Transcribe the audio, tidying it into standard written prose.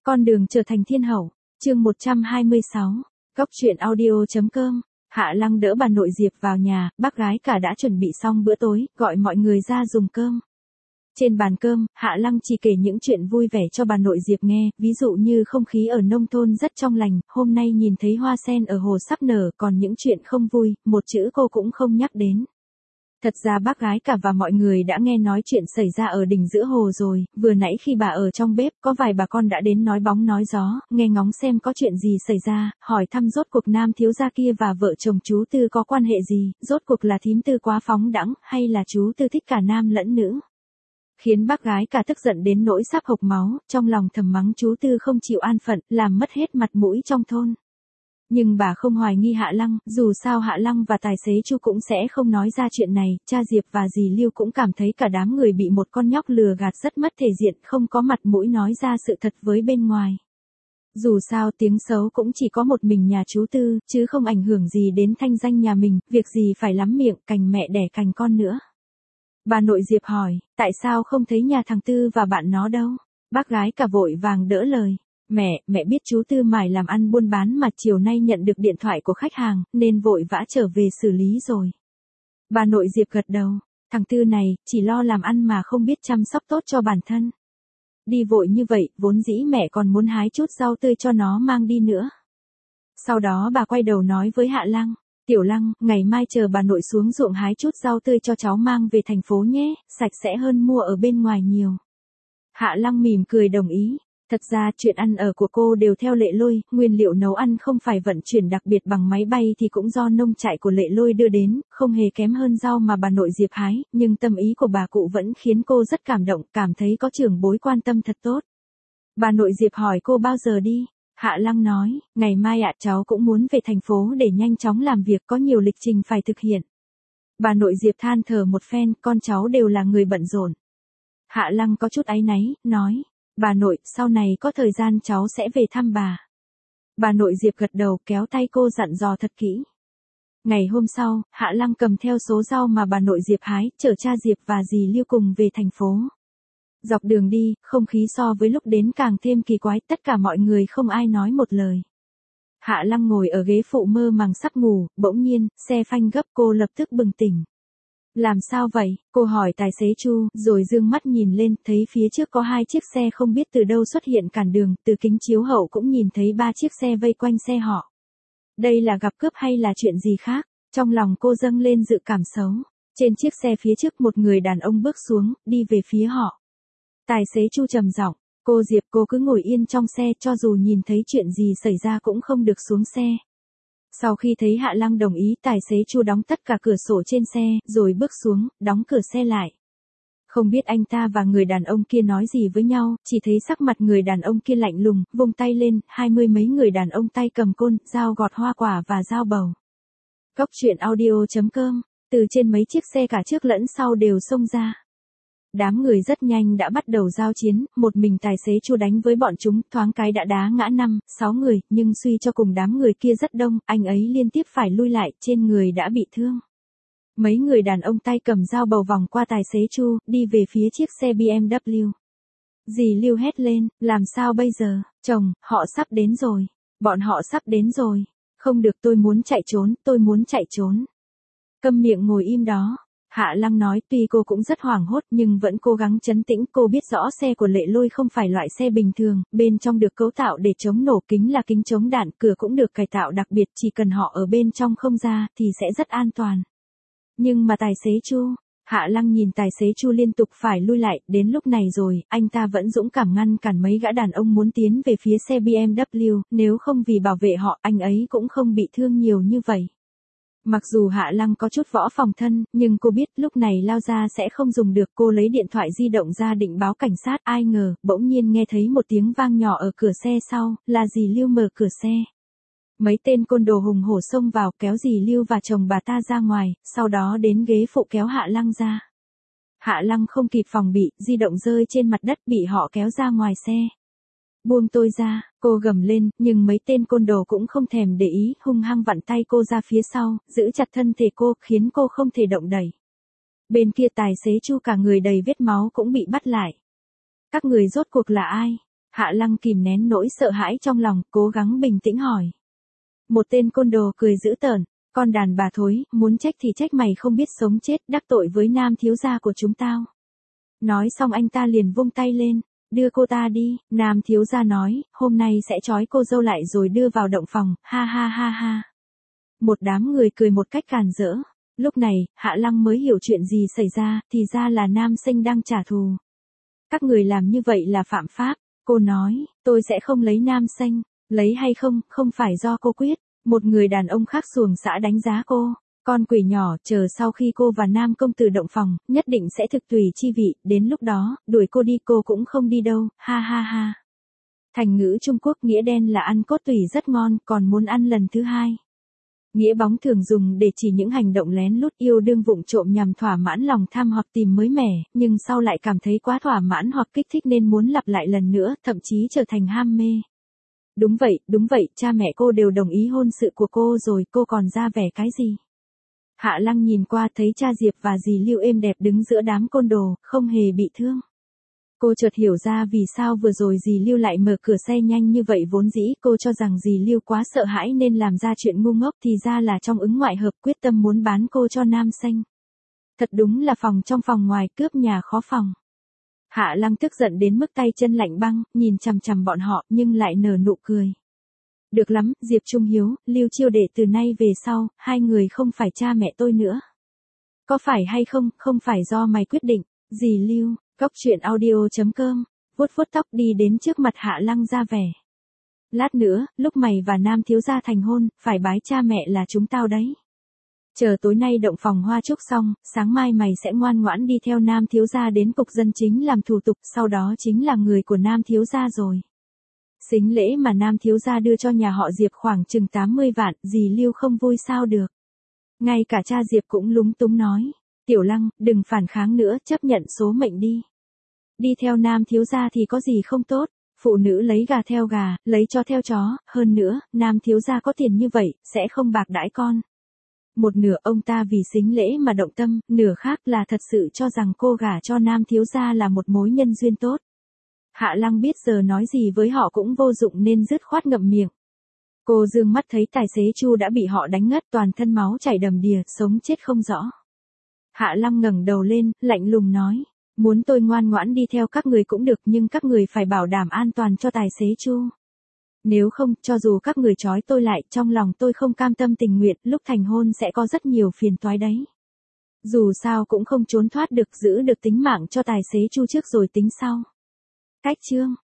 Con đường trở thành thiên hậu, chương 126, Góc truyện audio.com. Hạ Lăng đỡ bà nội Diệp vào nhà, bác gái cả đã chuẩn bị xong bữa tối, gọi mọi người ra dùng cơm. Trên bàn cơm, Hạ Lăng chỉ kể những chuyện vui vẻ cho bà nội Diệp nghe, ví dụ như không khí ở nông thôn rất trong lành, hôm nay nhìn thấy hoa sen ở hồ sắp nở, còn những chuyện không vui, một chữ cô cũng không nhắc đến. Thật ra bác gái cả và mọi người đã nghe nói chuyện xảy ra ở đỉnh giữa hồ rồi, vừa nãy khi bà ở trong bếp có vài bà con đã đến nói bóng nói gió, nghe ngóng xem có chuyện gì xảy ra, hỏi thăm rốt cuộc nam thiếu gia kia và vợ chồng chú Tư có quan hệ gì, rốt cuộc là thím Tư quá phóng đãng hay là chú Tư thích cả nam lẫn nữ. Khiến bác gái cả tức giận đến nỗi sắp hộc máu, trong lòng thầm mắng chú Tư không chịu an phận, làm mất hết mặt mũi trong thôn. Nhưng bà không hoài nghi Hạ Lăng, dù sao Hạ Lăng và tài xế Chu cũng sẽ không nói ra chuyện này, cha Diệp và dì Lưu cũng cảm thấy cả đám người bị một con nhóc lừa gạt rất mất thể diện, không có mặt mũi nói ra sự thật với bên ngoài. Dù sao tiếng xấu cũng chỉ có một mình nhà chú Tư, chứ không ảnh hưởng gì đến thanh danh nhà mình, việc gì phải lắm miệng, cành mẹ đẻ cành con nữa. Bà nội Diệp hỏi, tại sao không thấy nhà thằng Tư và bạn nó đâu? Bác gái cả vội vàng đỡ lời. Mẹ biết chú Tư mải làm ăn buôn bán mà chiều nay nhận được điện thoại của khách hàng, nên vội vã trở về xử lý rồi. Bà nội Diệp gật đầu, thằng Tư này, chỉ lo làm ăn mà không biết chăm sóc tốt cho bản thân. Đi vội như vậy, vốn dĩ mẹ còn muốn hái chút rau tươi cho nó mang đi nữa. Sau đó bà quay đầu nói với Hạ Lăng, Tiểu Lăng, ngày mai chờ bà nội xuống ruộng hái chút rau tươi cho cháu mang về thành phố nhé, sạch sẽ hơn mua ở bên ngoài nhiều. Hạ Lăng mỉm cười đồng ý. Thật ra chuyện ăn ở của cô đều theo Lệ Lôi, nguyên liệu nấu ăn không phải vận chuyển đặc biệt bằng máy bay thì cũng do nông trại của Lệ Lôi đưa đến, không hề kém hơn rau mà bà nội Diệp hái, nhưng tâm ý của bà cụ vẫn khiến cô rất cảm động, cảm thấy có trưởng bối quan tâm thật tốt. Bà nội Diệp hỏi cô bao giờ đi? Hạ Lăng nói, ngày mai ạ, cháu cũng muốn về thành phố để nhanh chóng làm việc, có nhiều lịch trình phải thực hiện. Bà nội Diệp than thở một phen, con cháu đều là người bận rộn. Hạ Lăng có chút áy náy, nói. Bà nội, sau này có thời gian cháu sẽ về thăm bà. Bà nội Diệp gật đầu kéo tay cô dặn dò thật kỹ. Ngày hôm sau, Hạ Lăng cầm theo số rau mà bà nội Diệp hái, chở cha Diệp và dì Lưu cùng về thành phố. Dọc đường đi, không khí so với lúc đến càng thêm kỳ quái, tất cả mọi người không ai nói một lời. Hạ Lăng ngồi ở ghế phụ mơ màng sắp ngủ, bỗng nhiên, xe phanh gấp cô lập tức bừng tỉnh. Làm sao vậy? Cô hỏi tài xế Chu, rồi dương mắt nhìn lên, thấy phía trước có hai chiếc xe không biết từ đâu xuất hiện cản đường, từ kính chiếu hậu cũng nhìn thấy ba chiếc xe vây quanh xe họ. Đây là gặp cướp hay là chuyện gì khác? Trong lòng cô dâng lên dự cảm xấu. Trên chiếc xe phía trước một người đàn ông bước xuống, đi về phía họ. Tài xế Chu trầm giọng, cô Diệp, cô cứ ngồi yên trong xe, cho dù nhìn thấy chuyện gì xảy ra cũng không được xuống xe. Sau khi thấy Hạ Lăng đồng ý, tài xế Chu đóng tất cả cửa sổ trên xe, rồi bước xuống, đóng cửa xe lại. Không biết anh ta và người đàn ông kia nói gì với nhau, chỉ thấy sắc mặt người đàn ông kia lạnh lùng, vung tay lên, 20 mấy người đàn ông tay cầm côn, dao gọt hoa quả và dao bầu. Góc truyện audio.com, từ trên mấy chiếc xe cả trước lẫn sau đều xông ra. Đám người rất nhanh đã bắt đầu giao chiến, một mình tài xế Chu đánh với bọn chúng, thoáng cái đã đá ngã 5-6 người, nhưng suy cho cùng đám người kia rất đông, anh ấy liên tiếp phải lui lại, trên người đã bị thương. Mấy người đàn ông tay cầm dao bầu vòng qua tài xế Chu, đi về phía chiếc xe BMW. Dì Lưu hét lên, làm sao bây giờ, chồng, họ sắp đến rồi, bọn họ sắp đến rồi, không được, tôi muốn chạy trốn, tôi muốn chạy trốn. Câm miệng ngồi im đó. Hạ Lăng nói tuy cô cũng rất hoảng hốt nhưng vẫn cố gắng trấn tĩnh, cô biết rõ xe của Lệ Lôi không phải loại xe bình thường, bên trong được cấu tạo để chống nổ, kính là kính chống đạn, cửa cũng được cải tạo đặc biệt, chỉ cần họ ở bên trong không ra thì sẽ rất an toàn. Nhưng mà tài xế Chu, Hạ Lăng nhìn tài xế Chu liên tục phải lui lại, đến lúc này rồi, anh ta vẫn dũng cảm ngăn cản mấy gã đàn ông muốn tiến về phía xe BMW, nếu không vì bảo vệ họ, anh ấy cũng không bị thương nhiều như vậy. Mặc dù Hạ Lăng có chút võ phòng thân, nhưng cô biết lúc này lao ra sẽ không dùng được, cô lấy điện thoại di động ra định báo cảnh sát, ai ngờ, bỗng nhiên nghe thấy một tiếng vang nhỏ ở cửa xe sau, là dì Lưu mở cửa xe. Mấy tên côn đồ hùng hổ xông vào, kéo dì Lưu và chồng bà ta ra ngoài, sau đó đến ghế phụ kéo Hạ Lăng ra. Hạ Lăng không kịp phòng bị, di động rơi trên mặt đất, bị họ kéo ra ngoài xe. Buông tôi ra, cô gầm lên, nhưng mấy tên côn đồ cũng không thèm để ý, hung hăng vặn tay cô ra phía sau, giữ chặt thân thể cô, khiến cô không thể động đậy. Bên kia tài xế Chu cả người đầy vết máu cũng bị bắt lại. Các người rốt cuộc là ai? Hạ Lăng kìm nén nỗi sợ hãi trong lòng, cố gắng bình tĩnh hỏi. Một tên côn đồ cười dữ tợn, con đàn bà thối, muốn trách thì trách mày không biết sống chết, đắc tội với nam thiếu gia của chúng tao. Nói xong anh ta liền vung tay lên, đưa cô ta đi, nam thiếu gia nói, hôm nay sẽ trói cô dâu lại rồi đưa vào động phòng, ha ha ha ha. Một đám người cười một cách càn rỡ. Lúc này, Hạ Lăng mới hiểu chuyện gì xảy ra, thì ra là nam sinh đang trả thù. Các người làm như vậy là phạm pháp, cô nói, tôi sẽ không lấy nam sinh, lấy hay không, không phải do cô quyết. Một người đàn ông khác xuồng xã đánh giá cô, con quỷ nhỏ, chờ sau khi cô và nam công tử động phòng, nhất định sẽ thực tùy chi vị, đến lúc đó, đuổi cô đi cô cũng không đi đâu, ha ha ha. Thành ngữ Trung Quốc nghĩa đen là ăn cốt tủy rất ngon, còn muốn ăn lần thứ hai. Nghĩa bóng thường dùng để chỉ những hành động lén lút yêu đương vụng trộm nhằm thỏa mãn lòng tham hoặc tìm mới mẻ, nhưng sau lại cảm thấy quá thỏa mãn hoặc kích thích nên muốn lặp lại lần nữa, thậm chí trở thành ham mê. Đúng vậy, cha mẹ cô đều đồng ý hôn sự của cô rồi, cô còn ra vẻ cái gì? Hạ Lăng nhìn qua thấy cha Diệp và dì Lưu êm đẹp đứng giữa đám côn đồ, không hề bị thương. Cô chợt hiểu ra vì sao vừa rồi dì Lưu lại mở cửa xe nhanh như vậy, vốn dĩ cô cho rằng dì Lưu quá sợ hãi nên làm ra chuyện ngu ngốc, thì ra là trong ứng ngoại hợp quyết tâm muốn bán cô cho nam sinh. Thật đúng là phòng trong phòng ngoài, cướp nhà khó phòng. Hạ Lăng tức giận đến mức tay chân lạnh băng, nhìn chằm chằm bọn họ nhưng lại nở nụ cười. Được lắm, Diệp Trung Hiếu, Lưu Chiêu Đệ, từ nay về sau, hai người không phải cha mẹ tôi nữa. Có phải hay không, không phải do mày quyết định, dì Lưu. Góc truyện audio.com, vuốt vuốt tóc đi đến trước mặt Hạ Lăng ra vẻ. Lát nữa, lúc mày và nam thiếu gia thành hôn, phải bái cha mẹ là chúng tao đấy. Chờ tối nay động phòng hoa chúc xong, sáng mai mày sẽ ngoan ngoãn đi theo nam thiếu gia đến cục dân chính làm thủ tục, sau đó chính là người của nam thiếu gia rồi. Sính lễ mà nam thiếu gia đưa cho nhà họ Diệp khoảng chừng 80 vạn, dì Lưu không vui sao được. Ngay cả cha Diệp cũng lúng túng nói. Tiểu Lăng, đừng phản kháng nữa, chấp nhận số mệnh đi. Đi theo nam thiếu gia thì có gì không tốt, phụ nữ lấy gà theo gà, lấy chó theo chó, hơn nữa, nam thiếu gia có tiền như vậy, sẽ không bạc đãi con. Một nửa ông ta vì sính lễ mà động tâm, nửa khác là thật sự cho rằng cô gả cho nam thiếu gia là một mối nhân duyên tốt. Hạ Lăng biết giờ nói gì với họ cũng vô dụng nên dứt khoát ngậm miệng. Cô dương mắt thấy tài xế Chu đã bị họ đánh ngất, toàn thân máu chảy đầm đìa, sống chết không rõ. Hạ Lăng ngẩng đầu lên, lạnh lùng nói, muốn tôi ngoan ngoãn đi theo các người cũng được, nhưng các người phải bảo đảm an toàn cho tài xế Chu. Nếu không, cho dù các người trói tôi lại, trong lòng tôi không cam tâm tình nguyện, lúc thành hôn sẽ có rất nhiều phiền toái đấy. Dù sao cũng không trốn thoát được, giữ được tính mạng cho tài xế Chu trước rồi tính sau. Cách chương